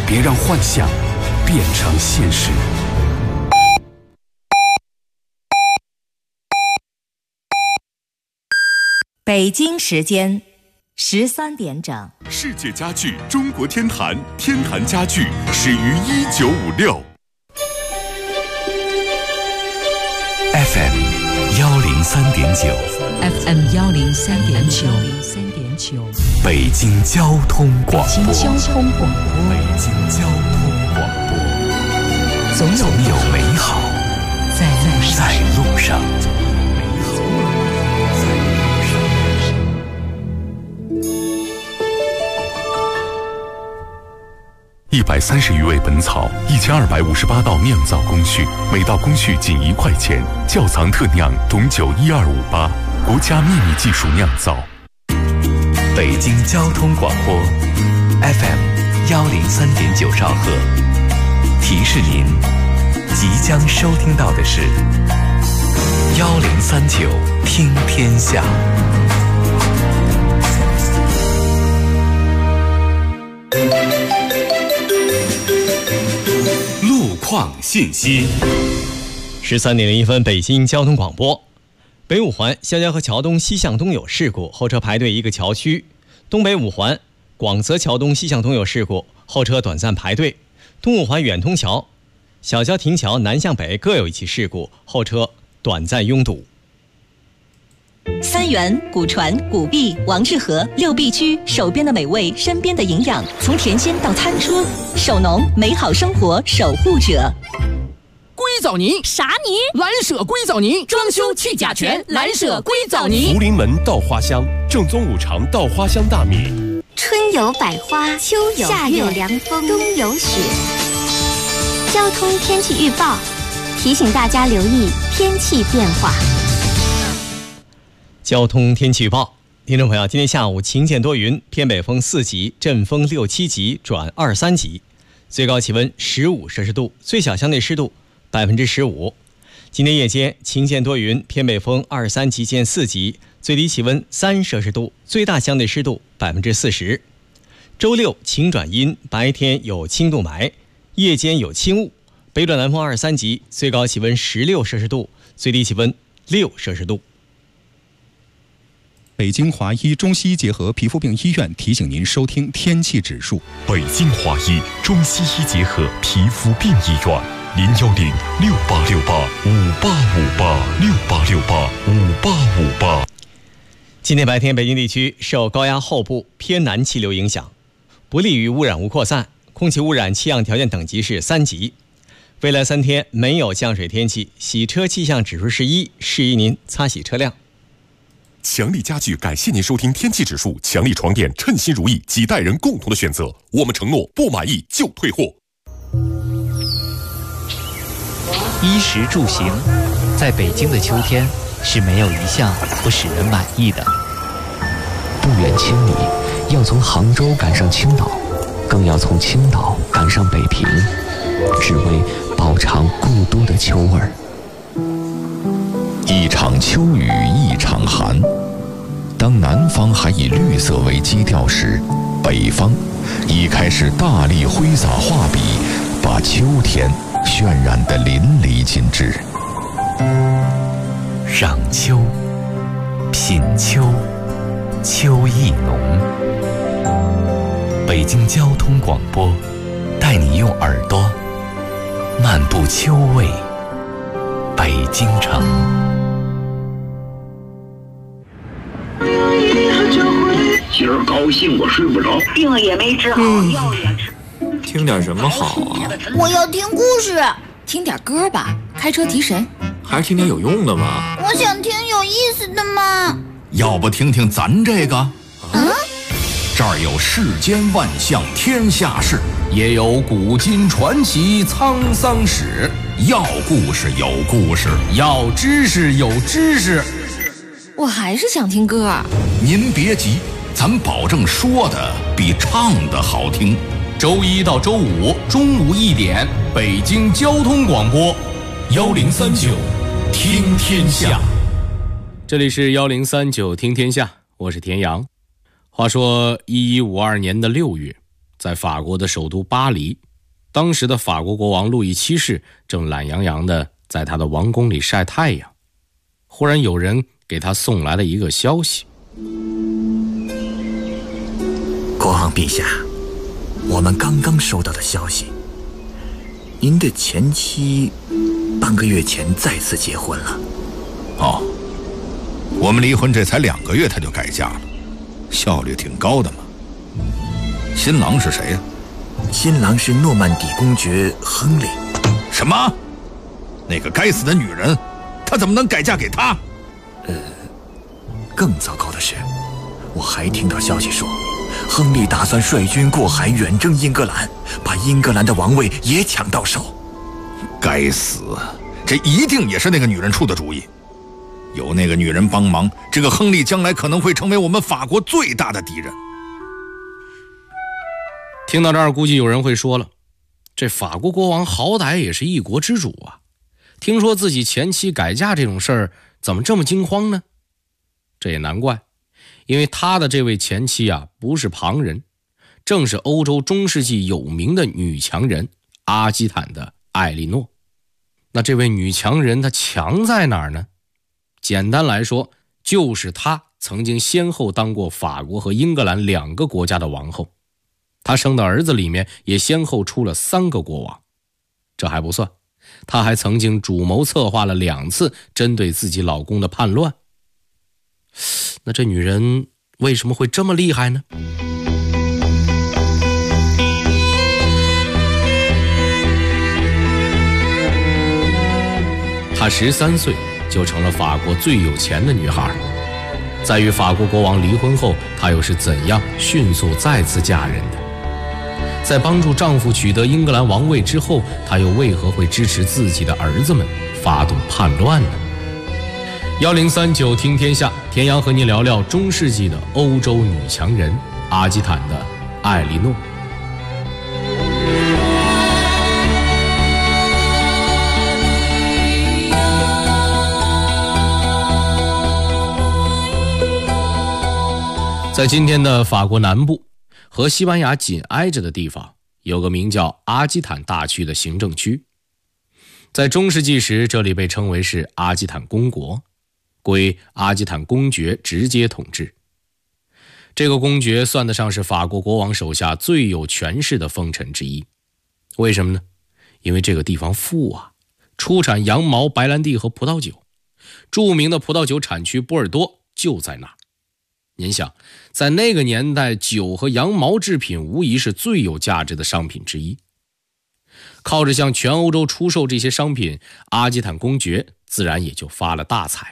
别让幻想变成现实。 北京时间13点整。 世界家具中国天坛，天坛家具始于1956。 FM 103.9 FM 103.9 北京交通广播。 北京交通广播。 北京交通广播。 总有美好在路上。 130余味本草，1258道酿造工序，每道工序仅1块钱。窖藏特酿董酒1258，国家秘密技术酿造。 北京交通广播 FM 103.9兆赫，提示您即将收听到的是1039听天下。 路况信息 13点01分，北京交通广播。北五环肖家河桥东西向东有事故，后车排队一个桥区；东北五环广泽桥东西向东有事故，后车短暂排队；东五环远通桥小桥亭桥南向北各有一起事故，后车短暂拥堵。 三元、古传、古币、王致和6必居，手边的美味，身边的营养，从田间到餐桌，手农美好生活守护者。 硅藻泥啥泥？ 蓝舍硅藻泥，装修去甲醛，蓝舍硅藻泥。 福临门稻花香，正宗五常稻花香大米。 春有百花，秋有夏有凉风，冬有雪。交通天气预报提醒大家留意天气变化。 交通天气预报，听众朋友，今天下午晴间多云，偏北风4级，阵风6、7级转2、3级，最高气温15摄氏度，最小相对湿度15%。今天夜间晴间多云，偏北风2、3级见4级，最低气温3摄氏度，最大相对湿度40%。周六晴转阴，白天有轻度霾，夜间有轻雾，北转南风2、3级，最高气温16摄氏度，最低气温6摄氏度。 北京华医中西医结合皮肤病医院提醒您收听天气指数。 北京华医中西医结合皮肤病医院，0106868585858685858。 今天白天，北京地区受高压后部偏南气流影响，不利于污染物扩散，空气污染气象条件等级是3级。未来3天没有降水天气，洗车气象指数是1，适宜您擦洗车辆。 强力家具感谢您收听天气指数，强力床垫称心如意，几代人共同的选择。我们承诺不满意就退货。 衣食住行，在北京的秋天是没有一项不使人满意的。 不远千里，要从杭州赶上青岛，更要从青岛赶上北平，只为饱尝故都的秋味儿。 一场秋雨一场寒，当南方还以绿色为基调时，北方已开始大力挥洒画笔，把秋天渲染得淋漓尽致。 赏秋，品秋，秋意浓。北京交通广播，带你用耳朵漫步秋味北京城。 今儿高兴我睡不着， 病也没治好，药也吃。 听点什么好啊？ 我要听故事，听点歌吧，开车提神。 还是听点有用的吧。 我想听有意思的嘛。 要不听听咱这个？这儿有世间万象天下事，也有古今传奇沧桑史。要故事有故事，要知识有知识。 我还是想听歌。 您别急。 咱保证说的比唱的好听。周一到周五中午1点，北京交通广播1039听天下。 这里是1039听天下，我是田阳。话说1152年的6月， 在法国的首都巴黎，当时的法国国王路易七世正懒洋洋地在他的王宫里晒太阳，忽然有人给他送来了一个消息。 国王陛下，我们刚刚收到的消息，您的前妻半个月前再次结婚了。 哦，我们离婚这才2个月他就改嫁了，效率挺高的嘛。新郎是谁呀？ 新郎是诺曼底公爵亨利。 什么？那个该死的女人，她怎么能改嫁给他？ 更糟糕的是，我还听到消息说，亨利打算率军过海远征英格兰，把英格兰的王位也抢到手。 该死，这一定也是那个女人出的主意。有那个女人帮忙，这个亨利将来可能会成为我们法国最大的敌人。 听到这儿，估计有人会说了，这法国国王好歹也是一国之主啊，听说自己前妻改嫁这种事儿，怎么这么惊慌呢？这也难怪，因为他的这位前妻啊，不是旁人，正是欧洲中世纪有名的女强人阿基坦的艾莉诺。那这位女强人她强在哪儿呢？简单来说，就是她曾经先后当过法国和英格兰2个国家的王后，她生的儿子里面也先后出了3个国王。这还不算，她还曾经主谋策划了2次针对自己老公的叛乱。那这女人为什么会这么厉害呢？她13岁就成了法国最有钱的女孩。在与法国国王离婚后，她又是怎样迅速再次嫁人的？在帮助丈夫取得英格兰王位之后，她又为何会支持自己的儿子们发动叛乱呢？1039听天下，田阳和您聊聊中世纪的欧洲女强人阿基坦的艾莉诺。在今天的法国南部和西班牙紧挨着的地方，有个名叫阿基坦大区的行政区。在中世纪时，这里被称为是阿基坦公国，归阿基坦公爵直接统治。这个公爵算得上是法国国王手下最有权势的封臣之一。为什么呢？因为这个地方富啊，出产羊毛、白兰地和葡萄酒，著名的葡萄酒产区波尔多就在那儿。您想，在那个年代，酒和羊毛制品无疑是最有价值的商品之一。靠着向全欧洲出售这些商品，阿基坦公爵自然也就发了大财。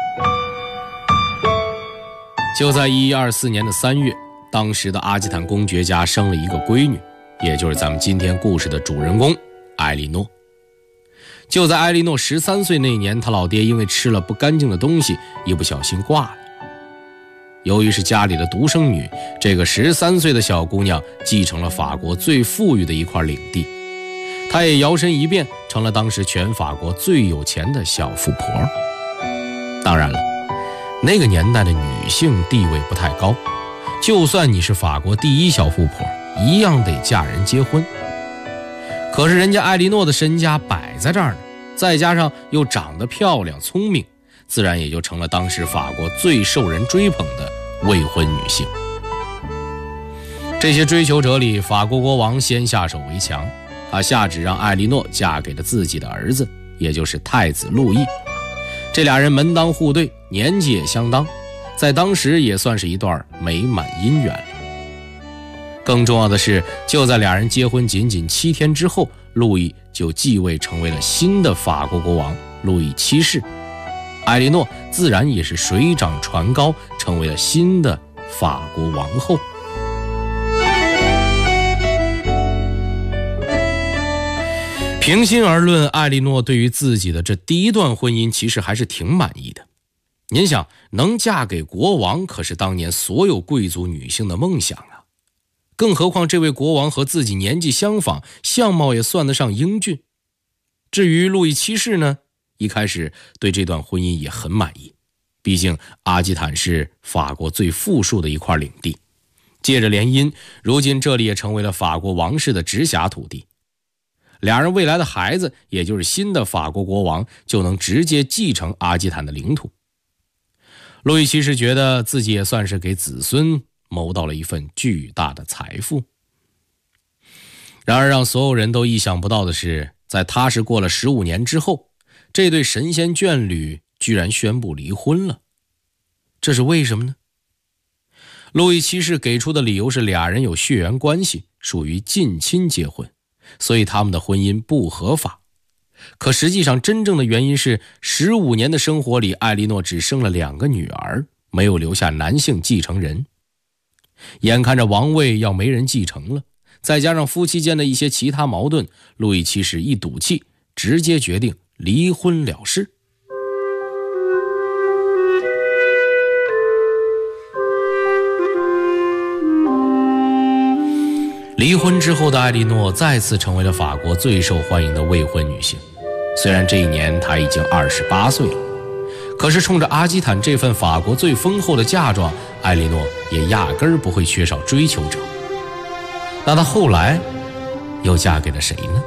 就在1124年的3月，当时的阿基坦公爵家生了一个闺女，也就是咱们今天故事的主人公艾莉诺。就在艾莉诺13岁那年，他老爹因为吃了不干净的东西，一不小心挂了。由于是家里的独生女，这个13岁的小姑娘继承了法国最富裕的一块领地，她也摇身一变成了当时全法国最有钱的小富婆。当然了，那个年代的女性地位不太高，就算你是法国第一小富婆，一样得嫁人结婚。可是人家艾莉诺的身家摆在这儿呢，再加上又长得漂亮聪明，自然也就成了当时法国最受人追捧的未婚女性。这些追求者里，法国国王先下手为强，他下旨让艾莉诺嫁给了自己的儿子，也就是太子路易。这俩人门当户对，年纪也相当，在当时也算是一段美满姻缘了。更重要的是，就在俩人结婚仅仅7天之后，路易就继位成为了新的法国国王路易7世。艾莉诺自然也是水涨船高，成为了新的法国王后。平心而论，艾莉诺对于自己的这第一段婚姻其实还是挺满意的。您想，能嫁给国王可是当年所有贵族女性的梦想啊！更何况这位国王和自己年纪相仿，相貌也算得上英俊。至于路易7世呢，一开始对这段婚姻也很满意，毕竟阿基坦是法国最富庶的一块领地， 借着联姻，如今这里也成为了法国王室的直辖土地。俩人未来的孩子，也就是新的法国国王，就能直接继承阿基坦的领土。路易七世觉得自己也算是给子孙谋到了一份巨大的财富。然而让所有人都意想不到的是，在踏实过了15年之后，这对神仙眷侣居然宣布离婚了。这是为什么呢？路易七世给出的理由是俩人有血缘关系，属于近亲结婚，所以他们的婚姻不合法。可实际上真正的原因是15年的生活里，艾莉诺只生了2个女儿，没有留下男性继承人。眼看着王位要没人继承了，再加上夫妻间的一些其他矛盾，路易七世一赌气，直接决定离婚了事。离婚之后的艾莉诺再次成为了法国最受欢迎的未婚女性。虽然这一年她已经28岁了，可是冲着阿基坦这份法国最丰厚的嫁妆，艾莉诺也压根儿不会缺少追求者。那她后来又嫁给了谁呢？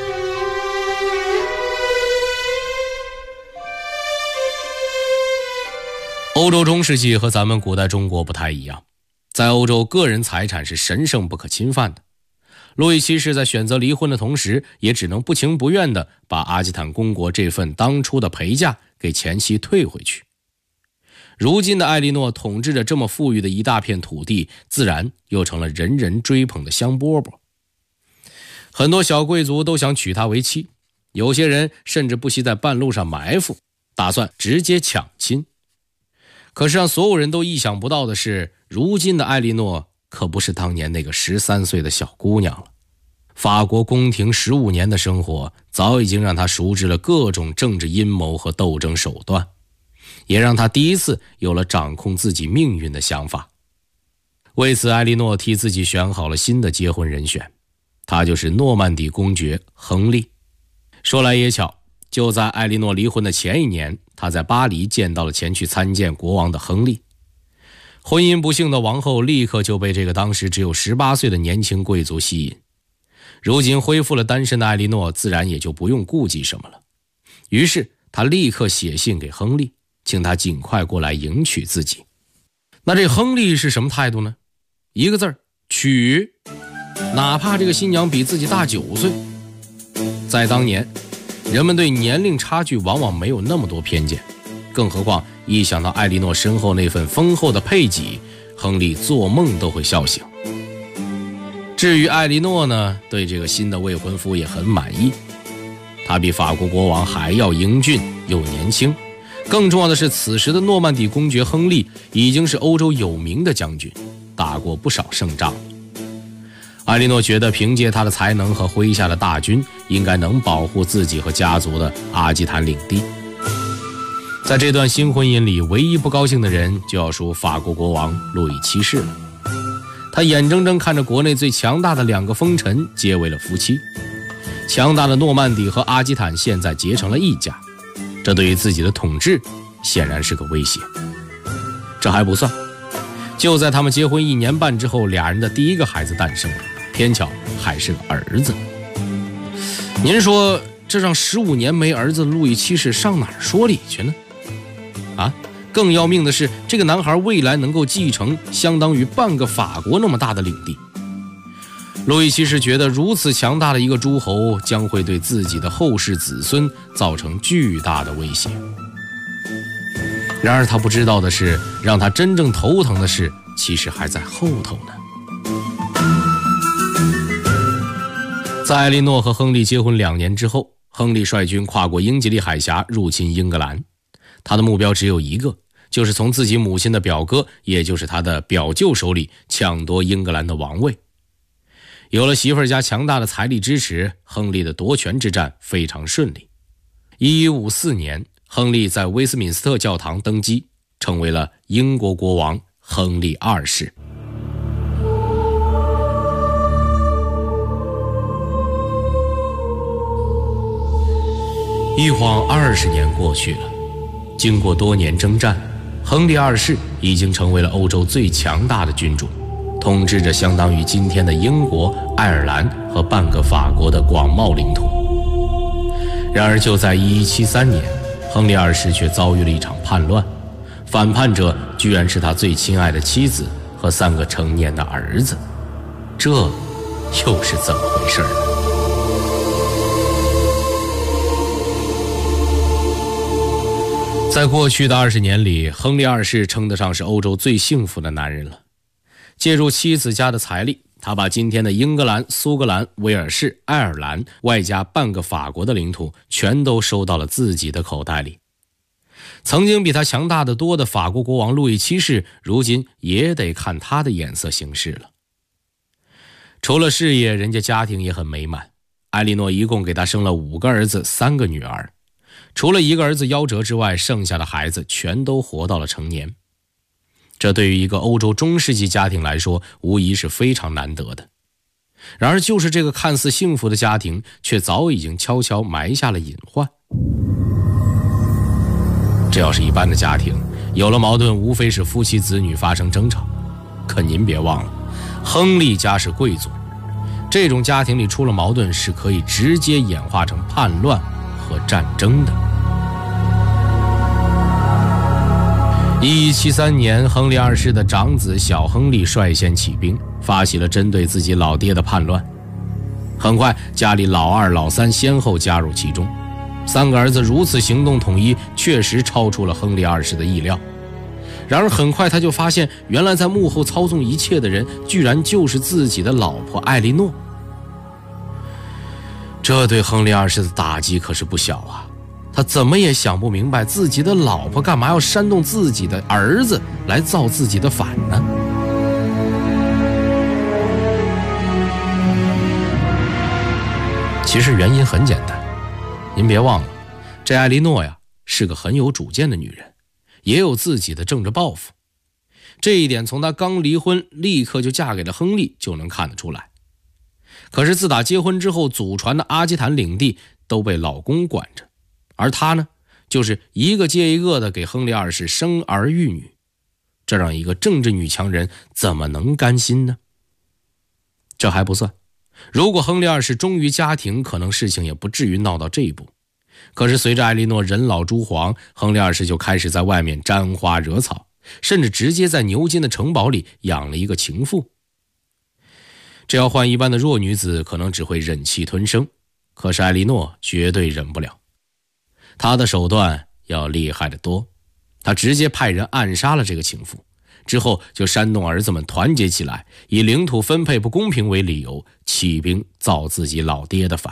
欧洲中世纪和咱们古代中国不太一样，在欧洲个人财产是神圣不可侵犯的。路易七世在选择离婚的同时，也只能不情不愿地把阿基坦公国这份当初的陪嫁给前妻退回去。如今的艾莉诺统治着这么富裕的一大片土地，自然又成了人人追捧的香饽饽。很多小贵族都想娶她为妻，有些人甚至不惜在半路上埋伏，打算直接抢亲。可是让所有人都意想不到的是，如今的艾莉诺可不是当年那个13岁的小姑娘了。法国宫廷15年的生活早已经让她熟知了各种政治阴谋和斗争手段，也让她第一次有了掌控自己命运的想法。为此，艾莉诺替自己选好了新的结婚人选，他就是诺曼底公爵亨利。说来也巧，就在艾莉诺离婚的前一年，她在巴黎见到了前去参见国王的亨利。婚姻不幸的王后立刻就被这个当时只有18岁的年轻贵族吸引。如今恢复了单身的艾莉诺自然也就不用顾忌什么了，于是她立刻写信给亨利，请他尽快过来迎娶自己。那这亨利是什么态度呢？一个字儿，娶。哪怕这个新娘比自己大9岁。在当年，人们对年龄差距往往没有那么多偏见，更何况一想到艾莉诺身后那份丰厚的配给，亨利做梦都会笑醒。至于艾莉诺呢，对这个新的未婚夫也很满意。他比法国国王还要英俊又年轻，更重要的是，此时的诺曼底公爵亨利已经是欧洲有名的将军，打过不少胜仗。艾莉诺觉得凭借他的才能和麾下的大军，应该能保护自己和家族的阿基坦领地。在这段新婚姻里，唯一不高兴的人就要数法国国王路易七世了。他眼睁睁看着国内最强大的2个封臣结为了夫妻，强大的诺曼底和阿基坦现在结成了一家，这对于自己的统治显然是个威胁。这还不算，就在他们结婚1年半之后，俩人的第一个孩子诞生了，偏巧还是个儿子。您说这让15年没儿子的路易七世上哪儿说理去呢？更要命的是，这个男孩未来能够继承相当于半个法国那么大的领地。路易七世觉得如此强大的一个诸侯将会对自己的后世子孙造成巨大的威胁。然而他不知道的是，让他真正头疼的事其实还在后头呢。在艾莉诺和亨利结婚2年之后，亨利率军跨过英吉利海峡入侵英格兰，他的目标只有一个，就是从自己母亲的表哥，也就是他的表舅手里抢夺英格兰的王位。有了媳妇儿家强大的财力支持，亨利的夺权之战非常顺利。1154年，亨利在威斯敏斯特教堂登基，成为了英国国王亨利2世。一晃20年过去了，经过多年征战，亨利2世已经成为了欧洲最强大的君主， 统治着相当于今天的英国、爱尔兰和半个法国的广袤领土。然而就在1173年，亨利二世却遭遇了一场叛乱，反叛者居然是他最亲爱的妻子和3个成年的儿子，这又是怎么回事呢？在过去的20年里，亨利二世称得上是欧洲最幸福的男人了。借助妻子家的财力，他把今天的英格兰、苏格兰、威尔士、爱尔兰外加半个法国的领土全都收到了自己的口袋里。曾经比他强大得多的法国国王路易七世，如今也得看他的眼色行事了。除了事业，人家家庭也很美满。艾莉诺一共给他生了5个儿子3个女儿，除了1个儿子夭折之外，剩下的孩子全都活到了成年。这对于一个欧洲中世纪家庭来说，无疑是非常难得的。然而就是这个看似幸福的家庭，却早已经悄悄埋下了隐患。这要是一般的家庭，有了矛盾无非是夫妻子女发生争吵，可您别忘了，亨利家是贵族，这种家庭里出了矛盾是可以直接演化成叛乱和战争的。1173年，亨利二世的长子小亨利率先起兵，发起了针对自己老爹的叛乱。很快，家里老二、老三先后加入其中。3个儿子如此行动统一，确实超出了亨利二世的意料。然而很快他就发现，原来在幕后操纵一切的人，居然就是自己的老婆艾莉诺。这对亨利二世的打击可是不小啊！他怎么也想不明白，自己的老婆干嘛要煽动自己的儿子来造自己的反呢？其实原因很简单，您别忘了，这艾莉诺呀是个很有主见的女人，也有自己的政治抱负。这一点从她刚离婚立刻就嫁给了亨利就能看得出来。可是自打结婚之后，祖传的阿基坦领地都被老公管着，而她呢，就是一个接一个的给亨利二世生儿育女，这让一个政治女强人怎么能甘心呢？这还不算，如果亨利二世忠于家庭，可能事情也不至于闹到这一步。可是随着艾莉诺人老珠黄，亨利二世就开始在外面沾花惹草，甚至直接在牛津的城堡里养了一个情妇。这要换一般的弱女子，可能只会忍气吞声，可是艾莉诺绝对忍不了。她的手段要厉害得多，她直接派人暗杀了这个情妇，之后就煽动儿子们团结起来，以领土分配不公平为理由，起兵造自己老爹的反。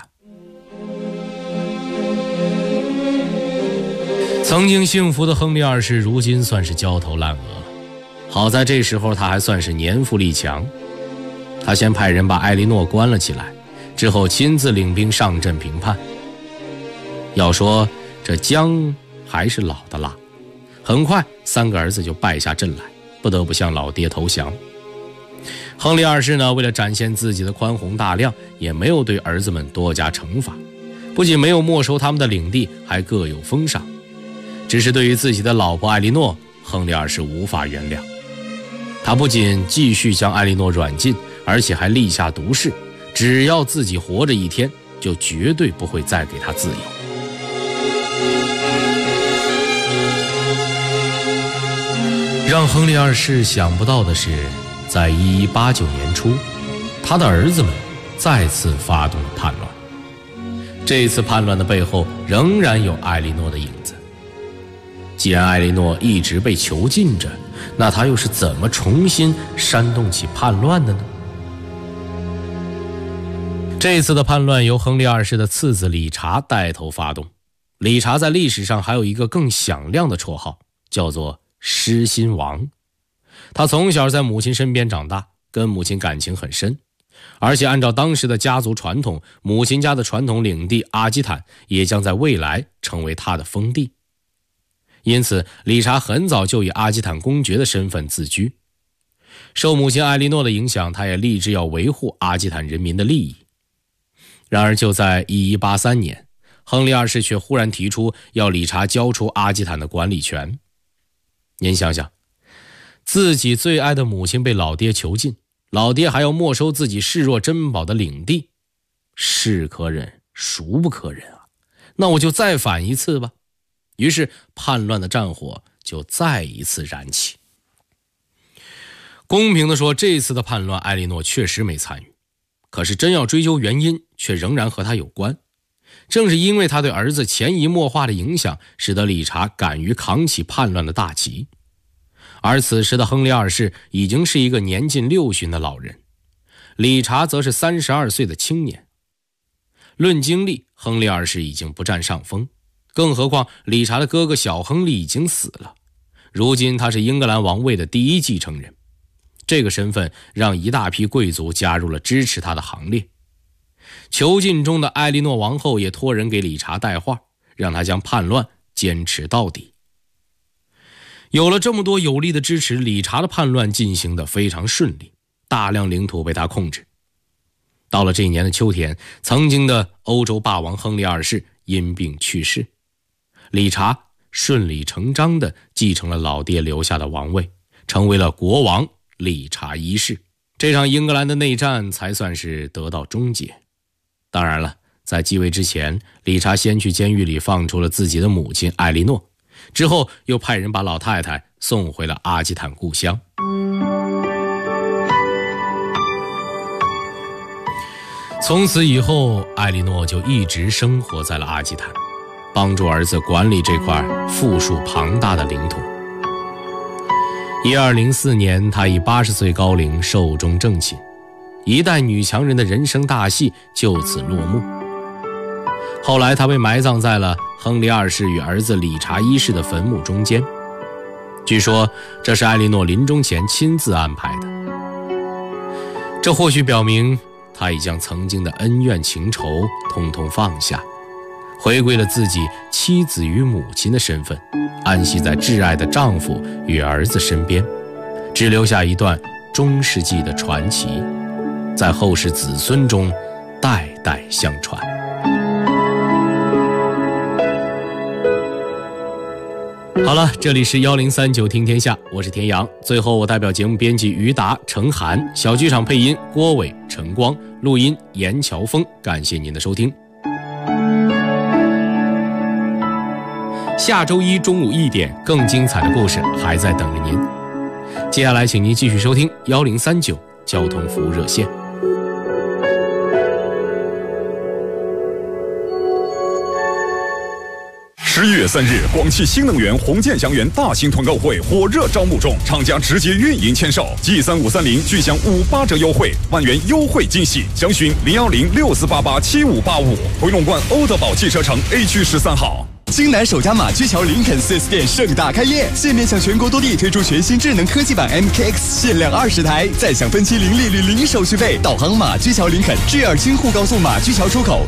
曾经幸福的亨利二世，如今算是焦头烂额了。好在这时候他还算是年富力强，他先派人把艾莉诺关了起来，之后亲自领兵上阵平叛。要说这姜还是老的辣，很快3个儿子就败下阵来，不得不向老爹投降。亨利二世呢，为了展现自己的宽宏大量，也没有对儿子们多加惩罚，不仅没有没收他们的领地，还各有封赏。只是对于自己的老婆艾莉诺，亨利二世无法原谅。他不仅继续将艾莉诺软禁，而且还立下毒誓，只要自己活着一天，就绝对不会再给他自由。让亨利二世想不到的是，在1189年初，他的儿子们再次发动了叛乱。这次叛乱的背后仍然有艾莉诺的影子。既然艾莉诺一直被囚禁着，那他又是怎么重新煽动起叛乱的呢？这次的叛乱由亨利二世的次子理查带头发动。理查在历史上还有一个更响亮的绰号，叫做失心王。他从小在母亲身边长大，跟母亲感情很深，而且按照当时的家族传统，母亲家的传统领地阿基坦也将在未来成为他的封地。因此理查很早就以阿基坦公爵的身份自居。受母亲艾莉诺的影响，他也立志要维护阿基坦人民的利益。然而就在1183年，亨利二世却忽然提出要理查交出阿基坦的管理权。您想想，自己最爱的母亲被老爹囚禁， 老爹还要没收自己视若珍宝的领地，是可忍孰不可忍啊！那我就再反一次吧。于是叛乱的战火就再一次燃起。公平地说，这次的叛乱艾莉诺确实没参与，可是真要追究原因，却仍然和他有关。正是因为他对儿子潜移默化的影响，使得理查敢于扛起叛乱的大旗。而此时的亨利二世已经是一个年近60的老人，理查则是32岁的青年。论经历，亨利二世已经不占上风，更何况理查的哥哥小亨利已经死了，如今他是英格兰王位的第一继承人。这个身份让一大批贵族加入了支持他的行列。囚禁中的艾莉诺王后也托人给理查带话，让他将叛乱坚持到底。有了这么多有力的支持，理查的叛乱进行得非常顺利，大量领土被他控制。到了这一年的秋天，曾经的欧洲霸王亨利二世因病去世，理查顺理成章地继承了老爹留下的王位，成为了国王理查一世。这场英格兰的内战才算是得到终结。当然了，在继位之前，理查先去监狱里放出了自己的母亲艾莉诺，之后又派人把老太太送回了阿基坦故乡。从此以后，艾莉诺就一直生活在了阿基坦，帮助儿子管理这块富庶庞大的领土。1204年，他以80岁高龄寿终正寝，一代女强人的人生大戏就此落幕。后来他被埋葬在了亨利二世与儿子理查一世的坟墓中间，据说这是艾莉诺临终前亲自安排的。这或许表明他已将曾经的恩怨情仇统统放下，回归了自己妻子与母亲的身份，安息在挚爱的丈夫与儿子身边，只留下一段中世纪的传奇，在后世子孙中代代相传。好了，这里是1039听天下，我是田阳。最后我代表节目编辑于达、程涵，小剧场配音郭伟、陈光，录音严乔峰，感谢您的收听。下周一中午1点，更精彩的故事还在等着您。接下来请您继续收听1039交通服务热线。 11月3日，广汽新能源红箭祥源大型团购会火热招募中，厂家直接运营签售，G3530巨享58折优惠，万元优惠惊喜，详询01064887585，回龙观欧德宝汽车城 A 区13号。 京南首家马驹桥林肯 4S 店盛大开业，现面向全国多地推出全新智能科技版 MKX， 限量20台，再享分期零利率零手续费。导航马驹桥林肯 GR 京沪高速马驹桥出口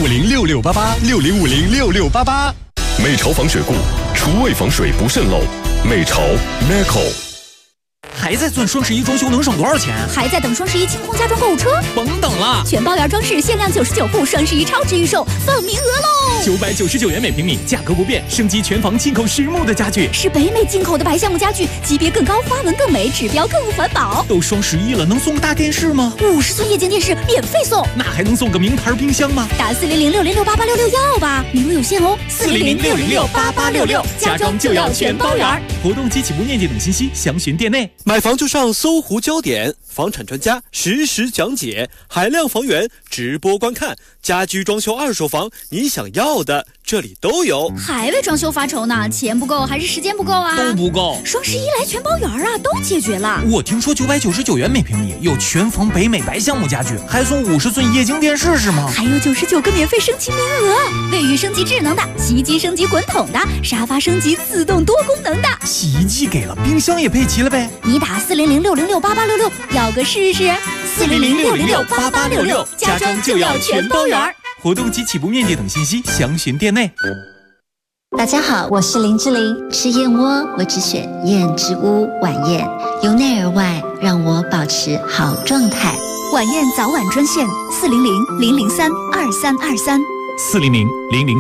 60506688，60506688。 美潮防水固，厨卫防水不渗漏。美潮 Meco。 还在算双11装修能省多少钱？ 还在等双11清空家装购物车？ 甭等了， 全包圆装饰限量99户，双11超值预售，放名额喽 ！999元每平米，价格不变，升级全房进口实木的家具， 是北美进口的白橡木家具，级别更高，花纹更美，指标更环保。 都双11了，能送个大电视吗 ？50寸液晶电视免费送， 那还能送个名牌冰箱吗？ 打40060688666要吧，名额有限哦，40060688666，家装就要全包圆。 活动及起步面积等信息详询店内。 买房就上搜狐焦点，房产专家实时讲解，海量房源直播观看，家居装修二手房，你想要的这里都有。 还为装修发愁呢？钱不够还是时间不够啊？ 都不够。 双11来全包圆啊，都解决了。 我听说999元每平米有全房北美白橡木家具，还送50寸液晶电视是吗？ 还有99个免费升级名额，卫浴升级智能的，洗衣机升级滚筒的，沙发升级自动多功能的。 洗衣机给了，冰箱也配齐了呗？ 你打40060688666要个试试，40060688666，家装就要全包圆。 活动及起步面积等信息详询店内。 大家好，我是林志玲。吃燕窝我只选燕之屋晚宴，由内而外让我保持好状态。 晚宴早晚专线400-003-2323， 400-003-2323。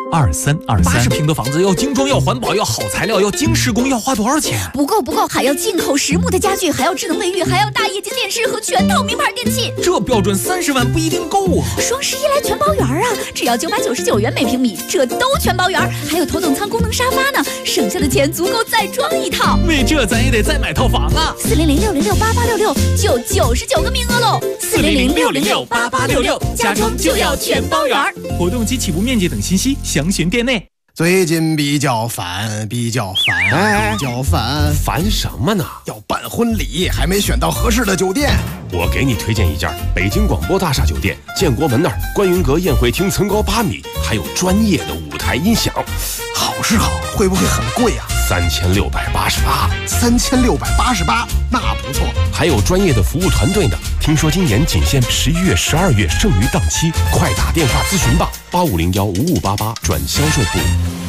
2323。 80平的房子要精装，要环保，要好材料，要精施工，要花多少钱？ 不够，还要进口实木的家具，还要智能卫浴，还要大液晶电视和全套名牌电器。 这标准30万不一定够啊！ 双11来全包圆啊，只要999元每平米，这都全包圆，还有头等舱功能沙发呢，省下的钱足够再装一套。 为这咱也得再买套房啊 ！400-606-8866就99个名额喽！400-606-8866，家装就要全包圆。 活动及起步面积等信息详询店内。 最近比较烦， 烦什么呢？ 要办婚礼，还没选到合适的酒店。 我给你推荐一家北京广播大厦酒店，建国门那儿观云阁宴会厅层高8米，还有专业的舞台音响。 好是好，会不会很贵啊 ？3688。 3688，那不错。 还有专业的服务团队呢。听说今年仅限11月、12月剩余档期，快打电话咨询吧，8501-5588转销售部。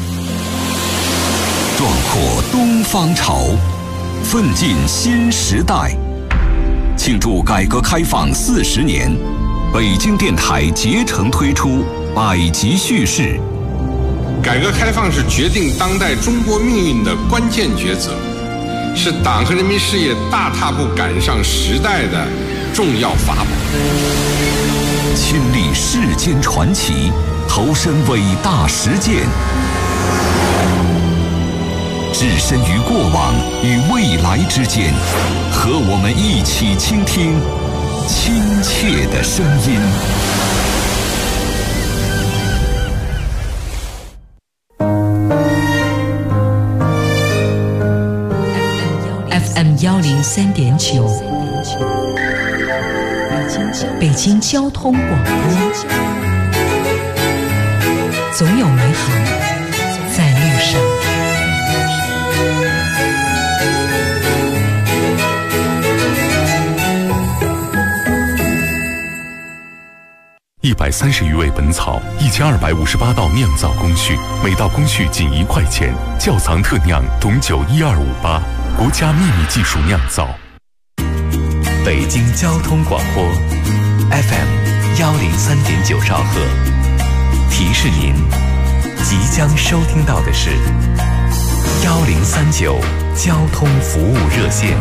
壮阔东方潮，奋进新时代。庆祝改革开放40年，北京电台竭诚推出百集叙事。 改革开放是决定当代中国命运的关键抉择，是党和人民事业大踏步赶上时代的重要法宝。 亲历世间传奇，投身伟大实践，置身于过往与未来之间，和我们一起倾听亲切的声音。 FM103.9，北京交通广播，总有美好在路上。 130余味本草，1258道酿造工序，每道工序仅1块钱，窖藏特酿董酒12588，国家秘密技术酿造。 北京交通广播 FM103.9兆赫，提示您即将收听到的是1039交通服务热线。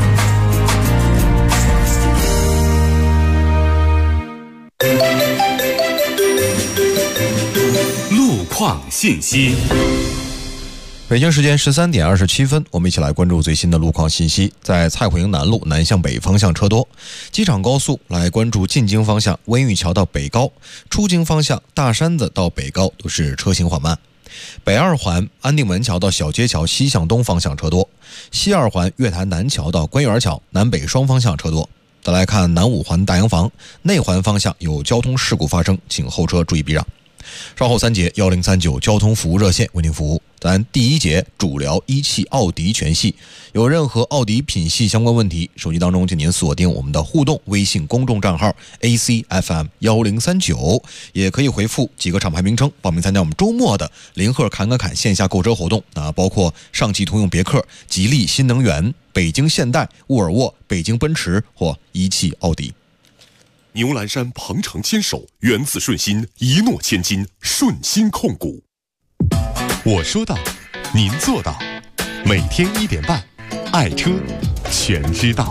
路况信息。 北京时间13点27分，我们一起来关注最新的路况信息。在蔡慧营南路南向北方向车多，机场高速来关注进京方向温榆桥到北高，出京方向大山子到北高都是车行缓慢。北二环安定门桥到小街桥西向东方向车多，西二环月坛南桥到官园桥南北双方向车多。再来看南五环大洋房内环方向有交通事故发生，请后车注意避让。稍后3节1039交通服务热线为您服务。咱第1节主聊一汽奥迪全系，有任何奥迪品系相关问题，手机当中请您锁定我们的互动微信公众账号 ACFM1039，也可以回复几个厂牌名称报名参加我们周末的零赫侃侃侃线下购车活动啊，包括上汽通用别克、吉利新能源、北京现代、沃尔沃、北京奔驰或一汽奥迪。 牛栏山鹏程牵手，源自顺心，一诺千金，顺心控股。我说到，您做到。每天1点半，爱车全知道。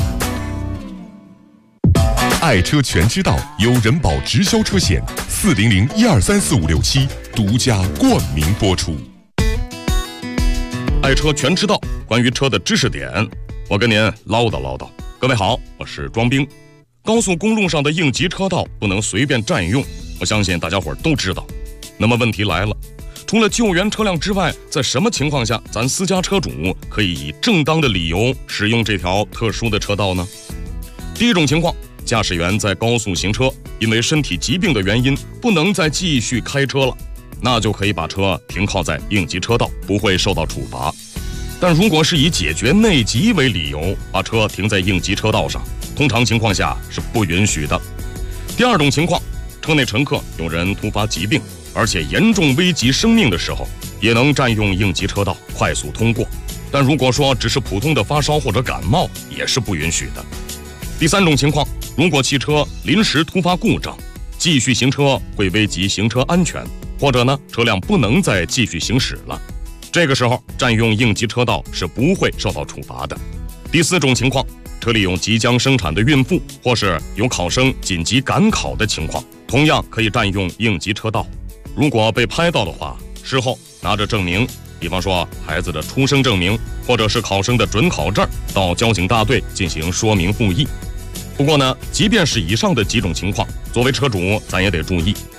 爱车全知道由人保直销车险400-1234567独家冠名播出。 爱车全知道，关于车的知识点，我跟您唠叨唠叨。各位好，我是庄兵。高速公路上的应急车道不能随便占用，我相信大家伙都知道。那么问题来了，除了救援车辆之外，在什么情况下咱私家车主可以以正当的理由使用这条特殊的车道呢？第一种情况，驾驶员在高速行车，因为身体疾病的原因不能再继续开车了，那就可以把车停靠在应急车道，不会受到处罚。但如果是以解决内急为理由把车停在应急车道上，通常情况下是不允许的。第二种情况，车内乘客有人突发疾病，而且严重危及生命的时候，也能占用应急车道快速通过。但如果说只是普通的发烧或者感冒，也是不允许的。第三种情况，如果汽车临时突发故障，继续行车会危及行车安全， 或者呢车辆不能再继续行驶了，这个时候占用应急车道是不会受到处罚的。第4种情况，车里有即将生产的孕妇，或是有考生紧急赶考的情况，同样可以占用应急车道。如果被拍到的话，事后拿着证明，比方说孩子的出生证明，或者是考生的准考证，到交警大队进行说明复议。不过呢，即便是以上的几种情况，作为车主咱也得注意，